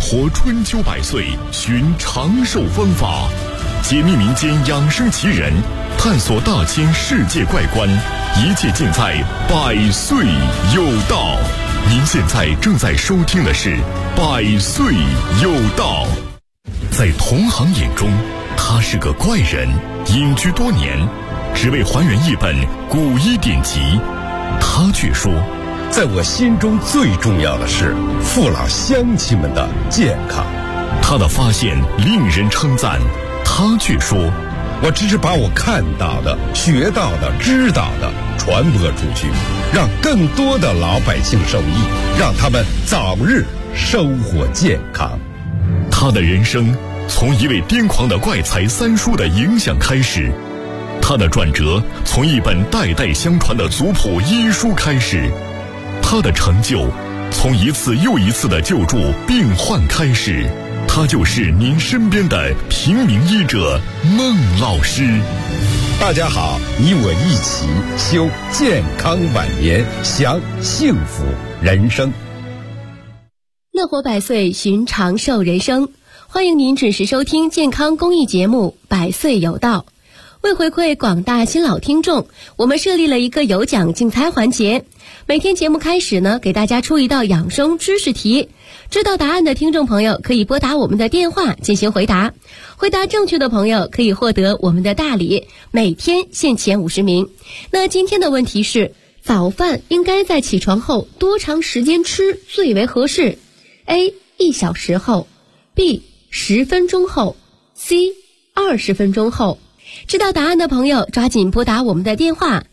活春秋百岁，寻长寿方法，解密民间养生奇人，探索大千世界怪观，一切尽在百岁有道。您现在正在收听的是百岁有道。在同行眼中，他是个怪人，隐居多年，只为还原一本古医典籍。他却说， 在我心中最重要的是父老乡亲们的健康。 他的发现令人称赞，他却说， 我只是把我看到的、学到的、知道的传播出去，让更多的老百姓受益，让他们早日收获健康。 他的人生从一位癫狂的怪才三叔的影响开始，他的转折从一本代代相传的族谱医书开始，他的成就从一次又一次的救助病患开始。他就是您身边的平民医者孟老师。 大家好，你我一起修健康晚年，享幸福人生。 乐活百岁，寻长寿人生。欢迎您准时收听健康公益节目《百岁有道》。为回馈广大新老听众，我们设立了一个有奖竞猜环节。每天节目开始呢，给大家出一道养生知识题。知道答案的听众朋友可以拨打我们的电话进行回答，回答正确的朋友可以获得我们的大礼，每天限前50名。那今天的问题是，早饭应该在起床后多长时间吃最为合适？ A. 1小时后， B. 10分钟后， C. 20分钟后。知道答案的朋友抓紧拨打我们的电话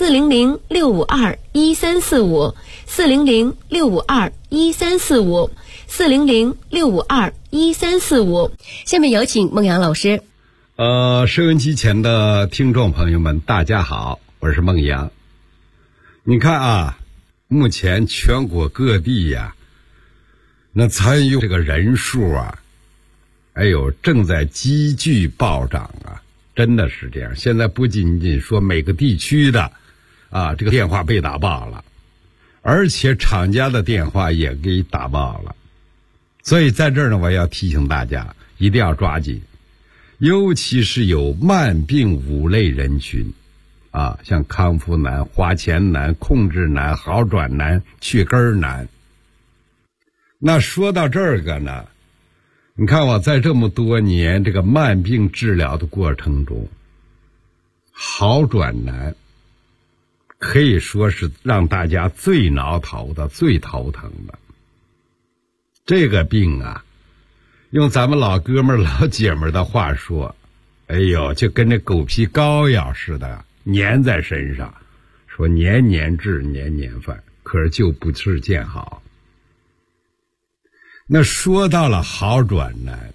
400-652-1345 400-652-1345 400-652-1345。下面有请孟阳老师。 收音机前的听众朋友们，大家好，我是孟阳。你看啊，目前全国各地呀，那参与这个人数啊，正在急剧暴涨啊。真的是这样，现在不仅仅说每个地区的这个电话被打爆了，而且厂家的电话也给打爆了。所以在这儿呢，我要提醒大家一定要抓紧，尤其是有慢病5类人群像康复难、花钱难、控制难、好转难、去根难。那说到这个呢，你看我在这么多年这个慢病治疗的过程中，好转难可以说是让大家最挠头的、最头疼的。这个病啊，用咱们老哥们老姐们的话说，就跟那狗皮膏药似的粘在身上，说年年治年年犯，可是就不是见好。那说到了好转难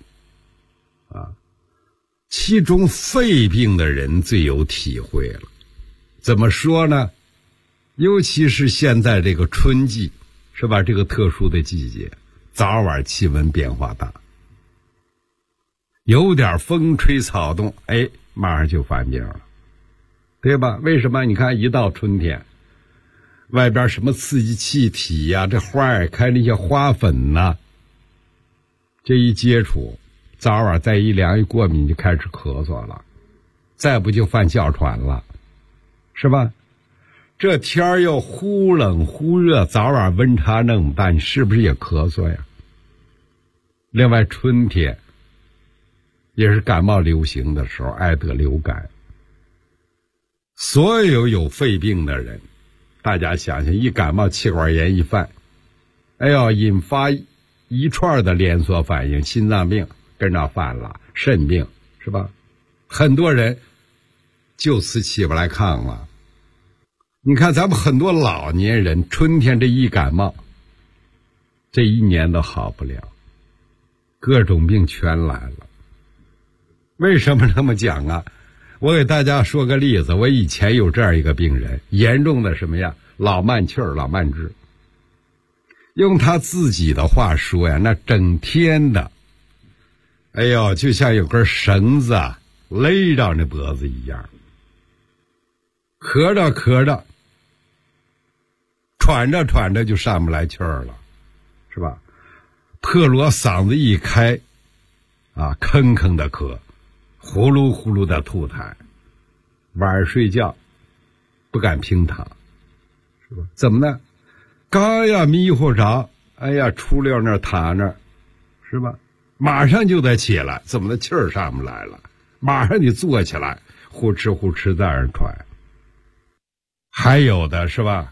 其中肺病的人最有体会了。怎么说呢？尤其是现在这个春季，是吧？这个特殊的季节，早晚气温变化大，有点风吹草动，马上就犯病了，对吧？为什么？你看一到春天，外边什么刺激气体呀，这花儿开那些花粉呐，这一接触，早晚再一凉一过敏就开始咳嗽了，再不就犯哮喘了，是吧？这天儿又忽冷忽热，早晚温差那么大，你是不是也咳嗽呀？另外春天也是感冒流行的时候，爱得流感。所有肺病的人，大家想想，一感冒气管炎一犯，引发一串的连锁反应，心脏病跟着犯了，肾病，是吧？很多人就此起不来炕了。你看咱们很多老年人，春天这一感冒，这一年都好不了，各种病全来了。为什么这么讲啊？我给大家说个例子，我以前有这样一个病人，严重的什么呀？老慢气儿、老慢支。用他自己的话说呀，那整天的就像有根绳子勒着那脖子一样，咳着咳着，喘着喘着就上不来气儿了，是吧？ 特罗嗓子一开啊，吭吭的咳，呼噜呼噜的吐痰，晚上睡觉不敢平躺，是吧？怎么呢？刚要迷糊着，哎呀，出溜那儿躺着，是吧？马上就得起来，怎么的气儿上不来了？马上得坐起来，呼哧呼哧在那儿喘。还有的是吧？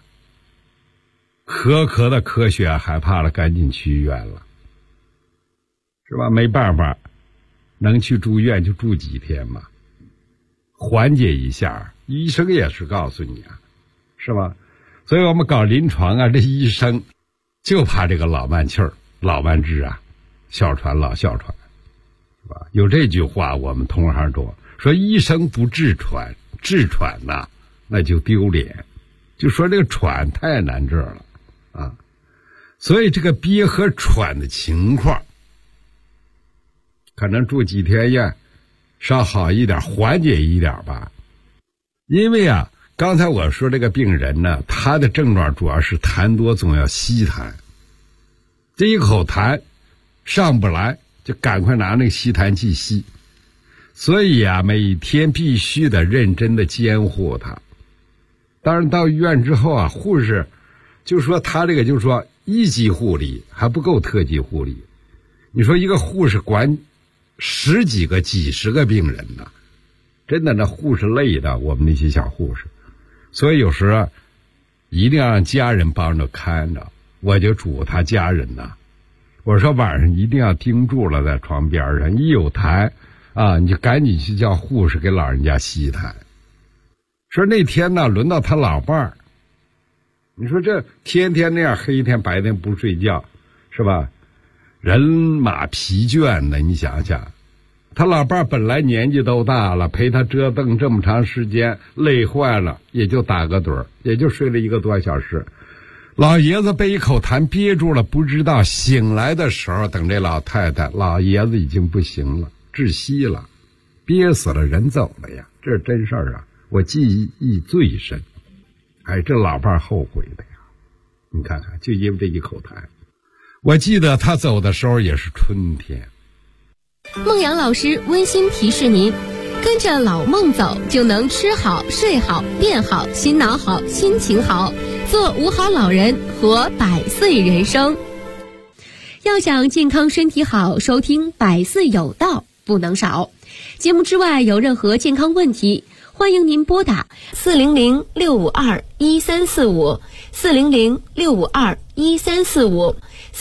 咳的咳血害怕了，赶紧去医院了，是吧？没办法，能去住院就住几天嘛，缓解一下。医生也是告诉你啊，是吧？所以我们搞临床啊，这医生就怕这个老慢气儿、老慢支啊，哮喘老哮喘，是吧？有这句话，我们同行说医生不治喘，治喘呐，那就丢脸。就说这个喘太难治了啊，所以这个憋和喘的情况，可能住几天院稍好一点，缓解一点吧。因为啊，刚才我说这个病人呢，他的症状主要是痰多，总要吸痰。这一口痰上不来，就赶快拿那个吸痰器吸。所以啊，每天必须得认真的监护他。当然到医院之后啊，护士就说他这个就是说一级护理还不够特级护理。你说一个护士管十几个、几十个病人呢，真的那护士累的，我们那些小护士。所以有时候一定要让家人帮着看着。我就嘱他家人呢，我说晚上一定要盯住了，在床边上一有痰啊，你就赶紧去叫护士给老人家吸痰。说那天呢，轮到他老伴儿，你说这天天那样黑天白天不睡觉，是吧？人马疲倦的，你想想，他老伴儿本来年纪都大了，陪他折腾这么长时间，累坏了，也就打个盹儿，也就睡了1个多小时。老爷子被一口痰憋住了，不知道醒来的时候，等这老太太，老爷子已经不行了，窒息了，憋死了，人走了呀，这是真事儿啊，我记忆最深。哎，这老伴儿后悔的呀，你看看，就因为这一口痰。我记得他走的时候也是春天。 孟阳老师温馨提示您，跟着老孟走，就能吃好、睡好、变好、心脑好、心情好，做五好老人，活100岁人生。要想健康身体好，收听百岁有道不能少。节目之外有任何健康问题，欢迎您拨打400-652-1345 400-652-1345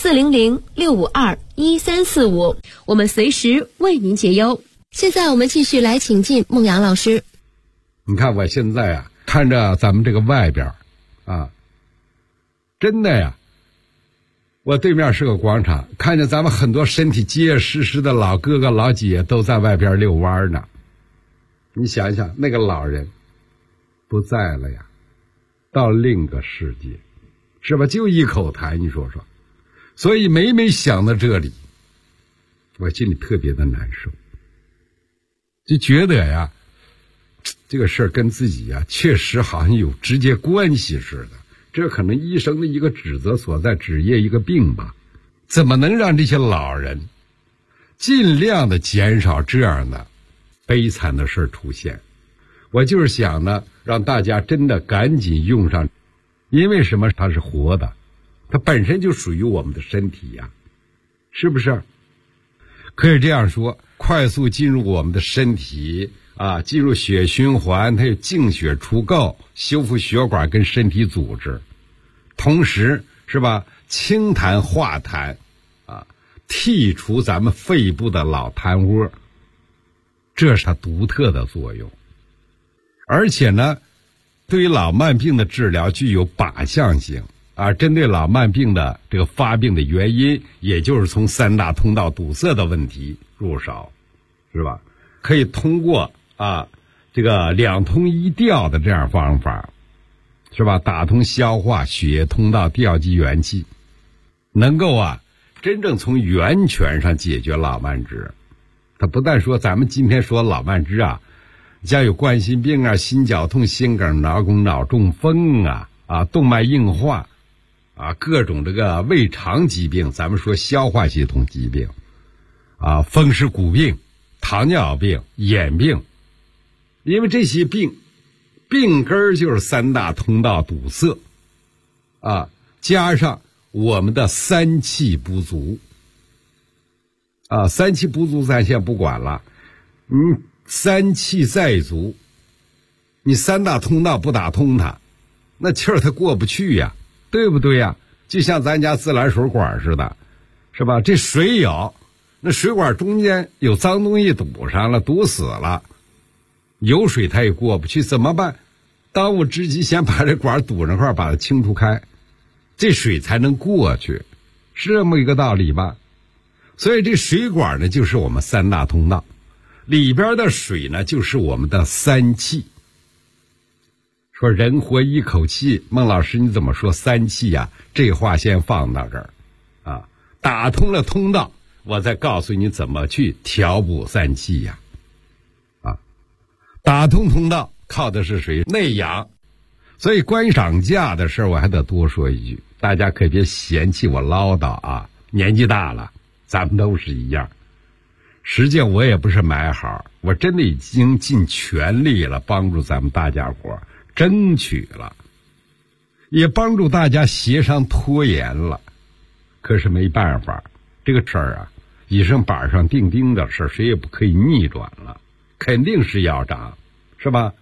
400-652-1345，我们随时为您解忧。现在我们继续来请进孟阳老师。 你看我现在啊，看着咱们这个外边啊，真的呀，我对面是个广场，看见咱们很多身体结结实实的老哥哥老姐都在外边遛弯呢。你想想，那个老人不在了呀，到另个世界，是吧？就一口痰，你说说。所以每想到这里，我心里特别的难受，就觉得呀，这个事儿跟自己呀确实好像有直接关系似的。这可能医生的一个指责所在，指业一个病吧。怎么能让这些老人尽量的减少这样的悲惨的事出现？我就是想呢，让大家真的赶紧用上，因为什么？它是活的，它本身就属于我们的身体呀，是不是？可以这样说，快速进入我们的身体啊，进入血循环，它有净血除垢，修复血管跟身体组织，同时是吧，清痰化痰啊，剔除咱们肺部的老痰窝，这是它独特的作用。而且呢，对于老慢病的治疗具有靶向性啊，针对老慢病的这个发病的原因，也就是从3大通道堵塞的问题入手，是吧？可以通过这个2通1调的这样方法，是吧？打通消化血液通道，调集元气，能够真正从源泉上解决老慢支。它不但说咱们今天说老慢支像有冠心病心绞痛、心梗、脑梗、脑中风动脉硬化， 啊，各种这个胃肠疾病，咱们说消化系统疾病啊，风湿骨病、糖尿病、眼病，因为这些病根就是三大通道堵塞啊，加上我们的三气不足啊，三气不足咱先不管了，三气再足，你三大通道不打通它，那气儿它过不去呀，对不对呀？就像咱家自来水管似的，是吧？这水有，那水管中间有脏东西堵上了，堵死了，有水它也过不去，怎么办？当务之急先把这管堵上块，把它清除开，这水才能过去，是这么一个道理吧？所以这水管呢，就是我们三大通道，里边的水呢，就是我们的三气。说人活一口气，孟老师你怎么说三气呀？这话先放到这儿啊，打通了通道，我再告诉你怎么去调补三气呀。啊，打通通道靠的是谁？内养。所以关于涨价的事儿，我还得多说一句，大家可别嫌弃我唠叨啊，年纪大了，咱们都是一样。实际上我也不是买好，我真的已经尽全力了，帮助咱们大家伙争取了，也帮助大家协商拖延了。可是没办法，这个事儿啊，已是板上钉钉的事，谁也不可以逆转了，肯定是要涨，是吧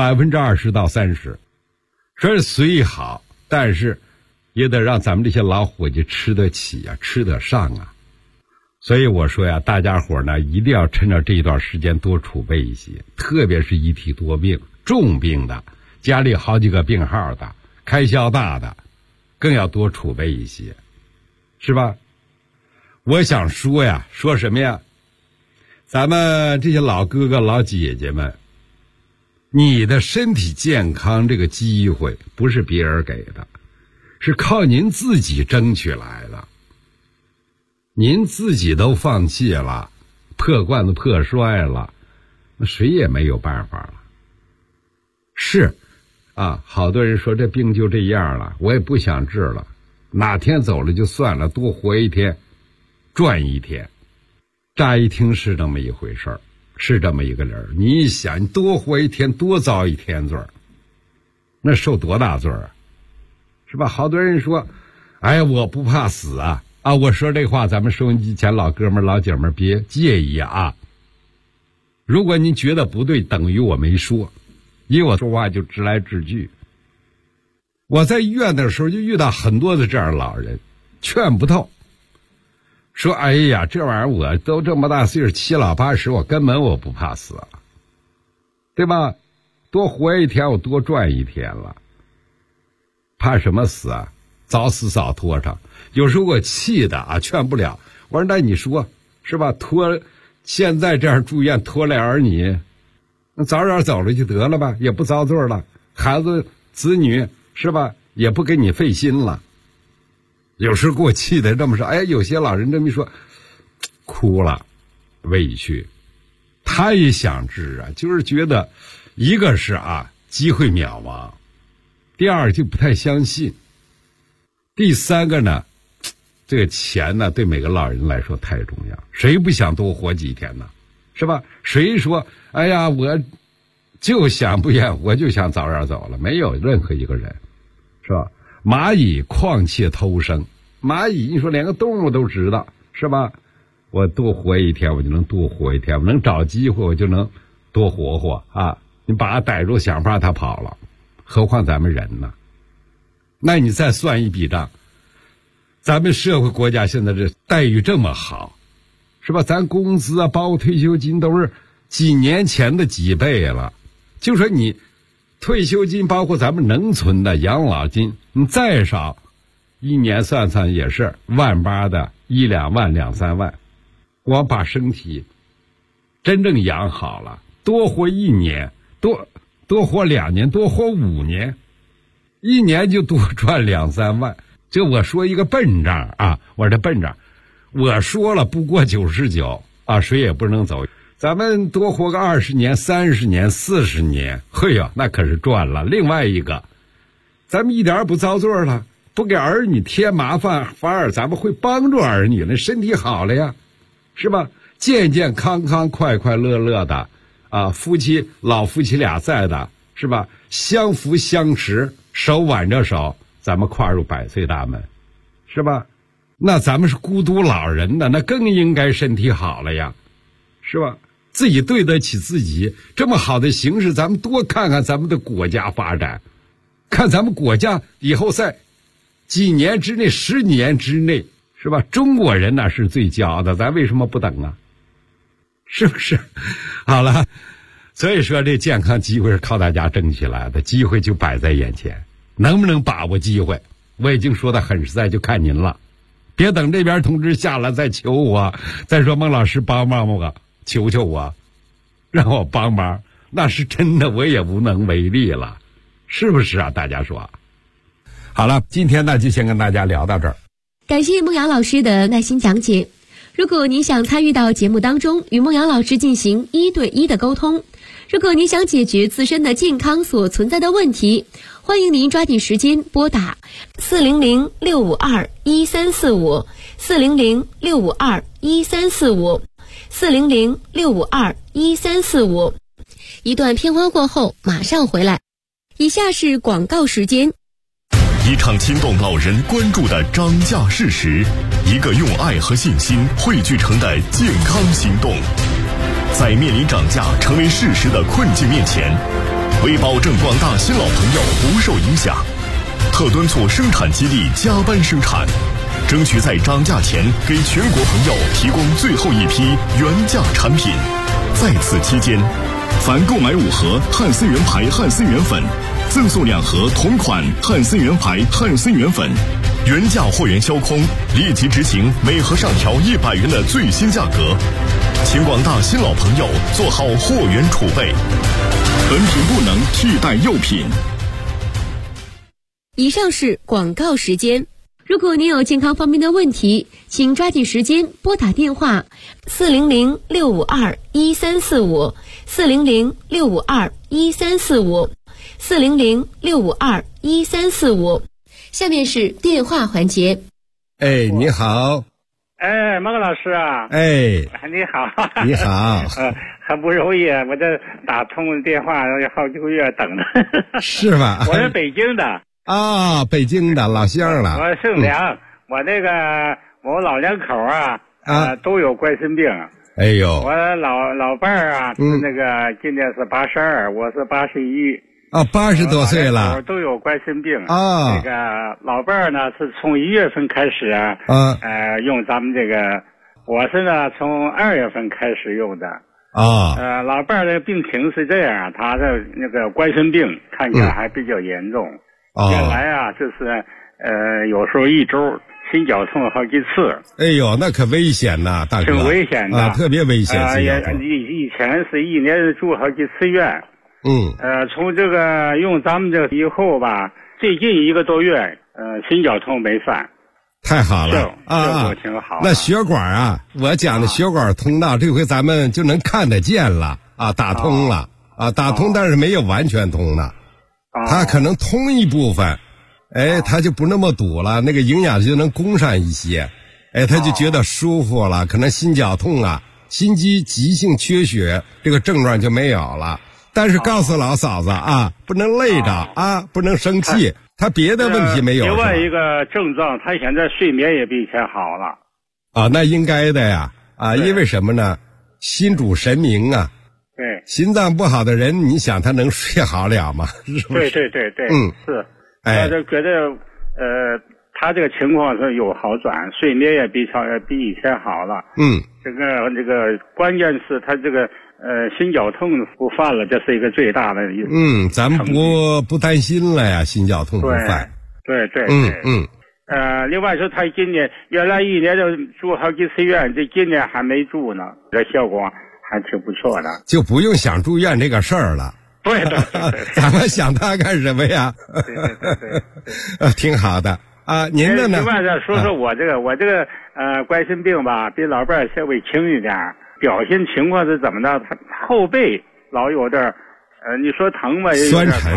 ？20%到30%，这虽好，但是也得让咱们这些老伙计吃得起啊，吃得上啊。所以我说呀，大家伙呢一定要趁着这一段时间多储备一些，特别是一体多病、重病的，家里好几个病号的，开销大的，更要多储备一些，是吧？我想说呀，说什么呀？咱们这些老哥哥老姐姐们，你的身体健康这个机会不是别人给的，是靠您自己争取来的。您自己都放弃了，破罐子破摔了，那谁也没有办法了。是啊，好多人说这病就这样了，我也不想治了，哪天走了就算了，多活一天赚一天。乍一听是这么一回事儿，是这么一个理儿。你一想，你多活一天多遭一天罪儿，那受多大罪儿啊，是吧？好多人说哎呀我不怕死啊，我说这话咱们收音机前老哥们老姐们别介意啊。如果您觉得不对，等于我没说，因为我说话就直来直去。我在医院的时候就遇到很多的这样的老人，劝不透，说哎呀这玩意儿我都这么大岁数，7老80，我根本我不怕死了，对吧？多活一天我多赚一天了，怕什么死啊？早死早拖上。有时候我气的啊，劝不了。我说那你说是吧？拖现在这样住院拖累儿女，那早点走了就得了吧，也不遭罪了，孩子子女是吧，也不给你费心了。有时候给我气的这么说，哎，有些老人这么一说，哭了，委屈。他也想治啊，就是觉得一个是啊机会渺茫，第二就不太相信，第三个呢，这个钱呢对每个老人来说太重要，谁不想多活几天呢？是吧？谁说哎呀我就想不愿，我就想早点走了？没有任何一个人，是吧？蚂蚁况且偷生，蚂蚁你说连个动物都知道，是吧？我多活一天我就能多活一天，我能找机会我就能多活活啊！你把它逮住，想法它跑了，何况咱们人呢？那你再算一笔账，咱们社会国家现在这待遇这么好，是吧？咱工资啊包括退休金都是几年前的几倍了，就说你退休金包括咱们能存的养老金，你再少一年算算也是18000的，1、2万、2、3万。我把身体真正养好了，多活1年，多活2年，多活5年，1年就多赚2、3万。这我说一个笨账啊，我这笨账，我说了不过99啊，谁也不能走。咱们多活个20年、30年、40年，嘿呀，那可是赚了。另外一个，咱们一点不遭罪了， 不给儿女添麻烦，反而咱们会帮助儿女了，身体好了呀，是吧？健健康康、快快乐乐的啊，老夫妻俩在的，是吧？相扶相持，手挽着手，咱们跨入100岁大门，是吧？那咱们是孤独老人的，那更应该身体好了呀，是吧？自己对得起自己，这么好的形势，咱们多看看咱们的国家发展，看咱们国家以后在几年之内、10年之内，是吧？中国人那是最骄傲的，咱为什么不等啊？是不是？好了，所以说这健康机会是靠大家争起来的，机会就摆在眼前，能不能把握机会？我已经说的很实在，就看您了。别等这边通知下来再求我，再说孟老师帮帮我，求求我，让我帮忙，那是真的我也无能为力了，是不是啊？大家说。好了，今天呢就先跟大家聊到这儿。 感谢孟阳老师的耐心讲解。如果您想参与到节目当中，与孟阳老师进行1对1的沟通，如果您想解决自身的健康所存在的问题，欢迎您抓紧时间拨打400-652-1345 400-652-1345 400-652-1345。一段片花过后马上回来。以下是广告时间。 一场惊动老人关注的涨价事实，一个用爱和信心汇聚成的健康行动。在面临涨价成为事实的困境面前，为保证广大新老朋友不受影响，特敦促生产基地加班生产，争取在涨价前给全国朋友提供最后一批原价产品。在此期间，凡购买5盒汉森源牌汉森源粉，赠送2盒同款汉森源牌汉森源粉，原价货源销空，立即执行每盒上调100元的最新价格，请广大新老朋友做好货源储备，本品不能替代幼品。 以上是广告时间。如果您有健康方面的问题，请抓紧时间拨打电话400-652-1345 400-652-1345 400-652-1345。下面是电话环节。 哎，你好。 哎，孟老师啊。 哎， 你好。 你好。 很不容易，我这打通电话有好几个月等着。 是吧？ 我是北京的。 啊，北京的老乡了。 我姓梁，我那个我老两口都有冠心病。 哎呦， 我老伴儿啊，那个今年是82，我是81。 啊，80多岁了， 都有冠心病啊。 那个老伴儿呢是从1月份开始用咱们这个，我是呢从2月份开始用的。 啊， 老伴儿的病情是这样，他的那个冠心病看起来还比较严重。原来啊，就是有时候1周心绞痛好几次。哎呦，那可危险呐，大哥。 挺危险的， 特别危险。 以前是1年住好几次院。从这个用咱们这个以后吧，最近1个多月，心绞痛没犯。 太好了啊！挺好。 那血管啊，我讲的血管通道，这回咱们就能看得见了啊，打通了啊，打通，但是没有完全通的。它可能通一部分，它就不那么堵了，那个营养就能供上一些，他就觉得舒服了，可能心绞痛啊、心肌急性缺血这个症状就没有了。但是告诉老嫂子啊，不能累着啊，不能生气，他别的问题没有。 另外一个症状，他现在睡眠也比以前好了。 啊，那应该的呀，因为什么呢？心主神明啊。 对， 心脏不好的人，你想他能睡好了吗？是不是？ 对，是。我就觉得，他这个情况是有好转，睡眠也比以前好了。这个关键是他这个心绞痛不犯了，这是一个最大的一个。 咱们不担心了呀，心绞痛不犯。 对。另外说他今年原来1年就住好几次院，这今年还没住呢，这效果还挺不错的， 就不用想住院这个事儿了。 对， 咱们想他干什么呀？ 对， 挺好的啊。您的呢？ 另外再说说我这个冠心病吧，比老伴儿稍微轻一点，表现情况是怎么的？他后背老有点你说疼吧，也有点疼。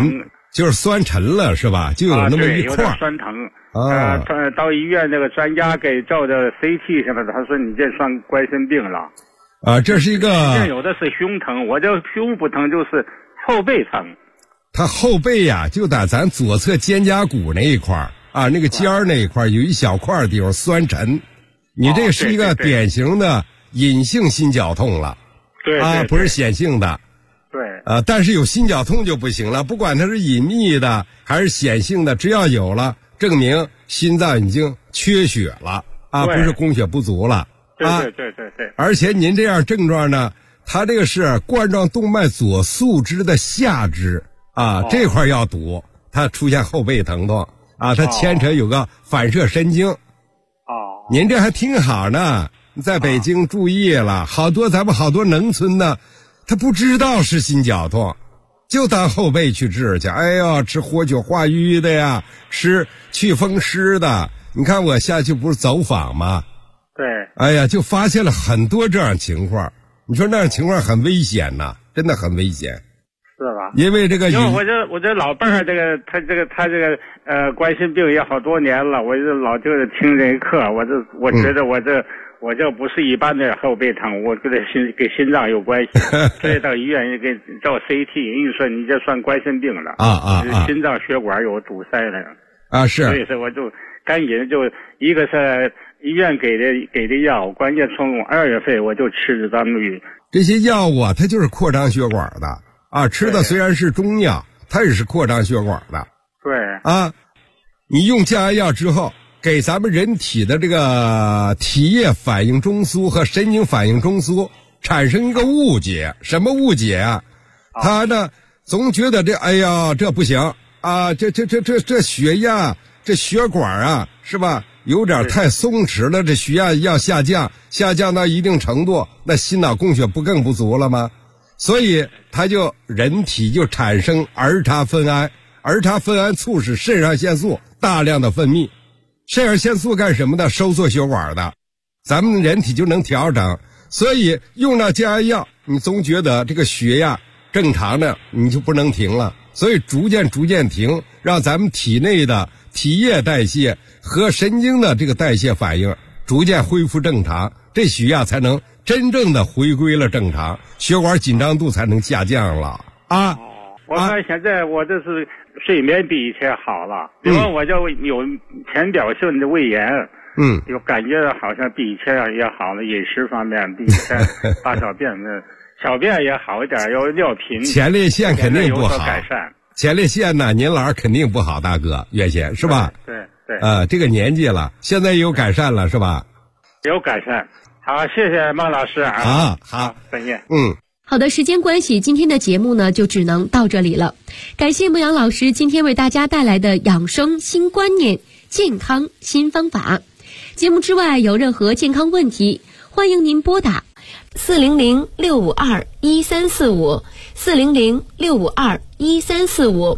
就是酸沉了是吧？就有那么一块， 有点酸疼。到医院那个专家给照的 CT 什么的，他说你这算冠心病了。 这是一个。 有的是胸疼，我这胸不疼，就是后背疼。 他后背呀，就在咱左侧肩胛骨那一块那个尖儿那一块有一小块地方酸沉。你这是一个典型的隐性心绞痛了。 对， 不是显性的。 对。 但是有心绞痛就不行了，不管它是隐秘的还是显性的，只要有了，证明心脏已经缺血了不是供血不足了。 对。 而且您这样症状呢，它这个是冠状动脉左束支的下支这块要堵，它出现后背疼痛它牵扯有个反射神经。您这还挺好呢，在北京注意了，咱们好多农村呢，他不知道是心绞痛，就当后背去治去。哎呀，吃活血化瘀的呀，吃祛风湿的。你看我下去不是走访吗？ 对。 哎呀，就发现了很多这样情况。你说那样情况很危险呐，真的很危险。 是吧？ 因为我这老伴儿他这个冠心病也好多年了，我就老就是听这一课，我觉得我这不是一般的后背疼，我跟心脏有关系，所以到医院给照 CT， 人家说你这算冠心病了心脏血管有堵塞了是， 所以说我就赶紧就一个是医院给的药，关键从2月份我就吃着咱们这些药物它就是扩张血管的吃的虽然是中药，它也是扩张血管的。 对你用降压药之后，给咱们人体的这个体液反应中枢和神经反应中枢产生一个误解。什么误解他呢总觉得这不行这血压这血管是吧有点太松弛了，这血压要下降到一定程度，那心脑供血不更不足了吗？所以人体就产生儿茶酚胺，儿茶酚胺促使肾上腺素大量的分泌。肾上腺素干什么的？收缩血管的，咱们人体就能调整。所以用了降压药，你总觉得这个血压正常的，你就不能停了，所以逐渐停，让咱们体内的体液代谢和神经的这个代谢反应逐渐恢复正常，这血压才能真正的回归了正常，血管紧张度才能下降了我看现在我这是睡眠比以前好了，比如我就有浅表性的胃炎，有感觉好像比以前也好了，饮食方面比以前大小便也好一点，有尿频， 前列腺肯定不好， 改善。 前列腺呢，您老肯定不好，大哥，原先是吧？ 对。 这个年纪了，现在有改善了是吧？ 有改善。好，谢谢孟老师好， 再见。 好的，时间关系，今天的节目呢就只能到这里了。感谢牧羊老师今天为大家带来的养生新观念、健康新方法。节目之外有任何健康问题，欢迎您拨打400-652-1345 400-652-1345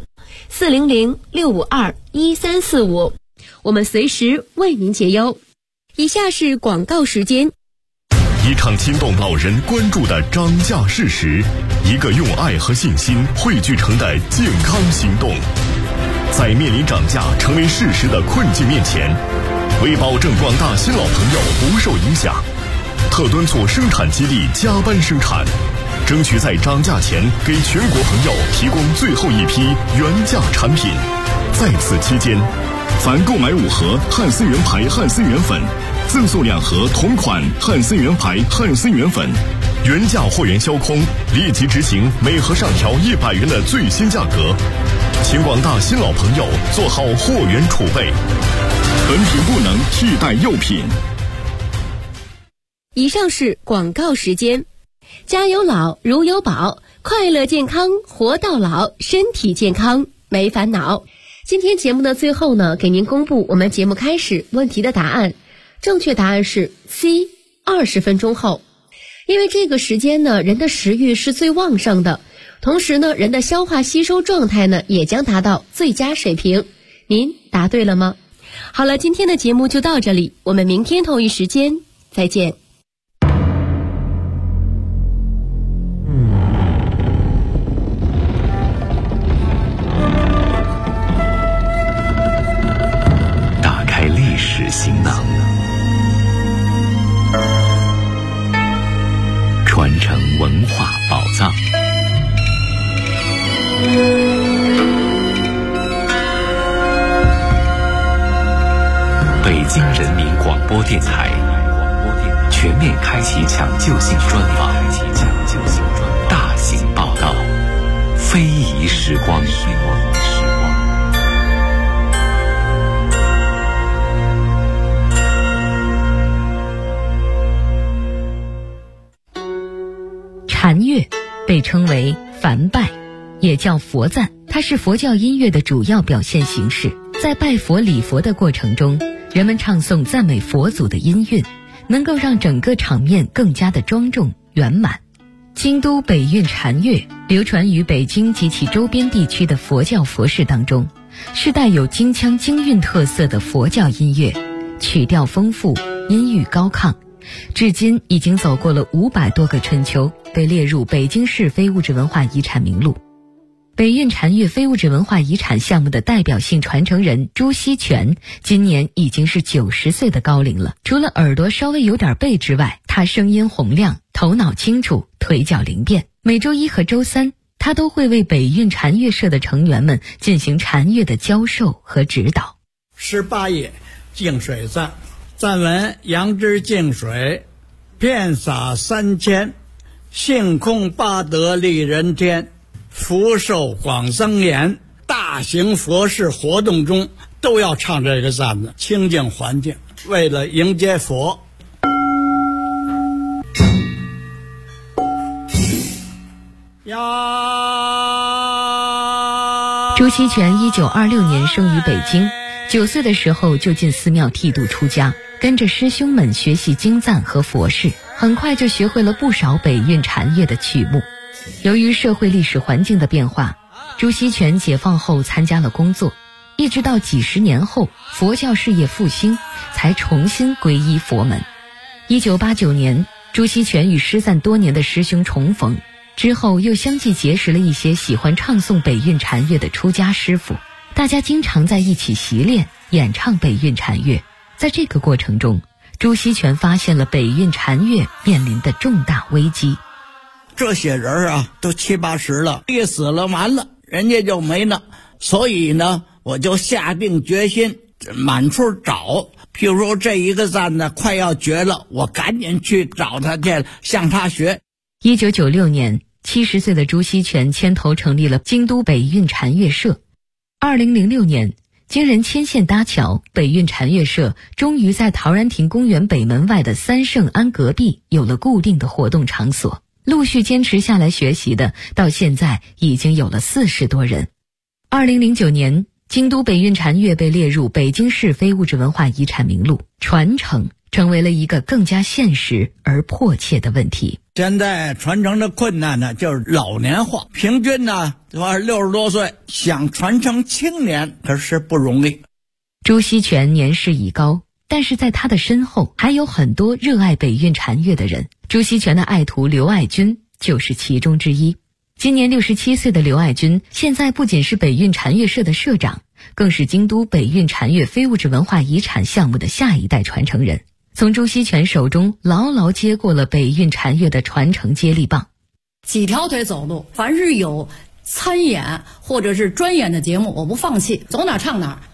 400-652-1345，我们随时为您解忧。以下是广告时间。 一场惊动老人关注的涨价事实，一个用爱和信心汇聚成的健康行动。在面临涨价成为事实的困境面前，为保证广大新老朋友不受影响，特敦促生产基地加班生产，争取在涨价前给全国朋友提供最后一批原价产品。在此期间，凡购买5盒汉森源牌汉森源粉，赠送2盒同款汉森源牌汉森源粉，原价货源销空，立即执行每盒上调100元的最新价格。请广大新老朋友做好货源储备，本品不能替代药品。 以上是广告时间。家有老如有宝，快乐健康活到老，身体健康没烦恼。今天节目的最后呢，给您公布我们节目开始问题的答案。正确答案是 C， 20分钟后。因为这个时间呢，人的食欲是最旺盛的，同时呢，人的消化吸收状态呢也将达到最佳水平。您答对了吗？好了，今天的节目就到这里，我们明天同一时间再见。 京人民广播电台全面开启抢救性专访，大型报道，非遗时光。 禅乐被称为梵拜，也叫佛赞，它是佛教音乐的主要表现形式。在拜佛礼佛的过程中，人们唱诵赞美佛祖的音韵，能够让整个场面更加的庄重圆满。京都北韵禅乐流传于北京及其周边地区的佛教佛事当中，是带有京腔京韵特色的佛教音乐，曲调丰富，音域高亢，至今已经走过了500多个春秋，被列入北京市非物质文化遗产名录。北韵禅乐非物质文化遗产项目的代表性传承人朱锡全今年已经是90岁的高龄了。除了耳朵稍微有点背之外，他声音洪亮，头脑清楚，腿脚灵便。每周1和周3，他都会为北韵禅乐社的成员们进行禅乐的教授和指导。 18页净水赞，赞文：杨枝净水，遍洒3000，性空八德利人天，福寿广增延。大型佛事活动中都要唱这个赞子，清净环境，为了迎接佛。 朱锡全1926年生于北京，9岁的时候就进寺庙剃度出家，跟着师兄们学习经赞和佛事，很快就学会了不少北韵禅乐的曲目。由于社会历史环境的变化，朱锡全解放后参加了工作，一直到几十年后佛教事业复兴，才重新皈依佛门。1989年，朱锡全与失散多年的师兄重逢，之后又相继结识了一些喜欢唱诵北韵禅乐的出家师傅，大家经常在一起习练演唱北韵禅乐。在这个过程中，朱锡全发现了北韵禅乐面临的重大危机。 这些人啊，都70、80了，一死了完了，人家就没了。所以呢，我就下定决心满处找。譬如说这一个赞呢快要绝了，我赶紧去找他去，向他学。 1996年，70岁的朱锡全牵头成立了京都北韵禅乐社。2006年，经人牵线搭桥，北韵禅乐社终于在陶然亭公园北门外的三圣庵隔壁有了固定的活动场所。陆续坚持下来学习的，到现在已经有了40多人。2009年，京都北韵禅乐被列入北京市非物质文化遗产名录，传承成为了一个更加现实而迫切的问题。 现在传承的困难呢，就是老年化，平均呢60多岁，想传承青年可是不容易。 朱锡全年事已高，但是在他的身后还有很多热爱北韵禅乐的人。朱锡全的爱徒刘爱军就是其中之一。今年67岁的刘爱军，现在不仅是北韵禅乐社的社长，更是京都北韵禅乐非物质文化遗产项目的下一代传承人，从朱锡全手中牢牢接过了北韵禅乐的传承接力棒。 几条腿走路，凡是有参演或者是专演的节目，我不放弃，走哪唱哪。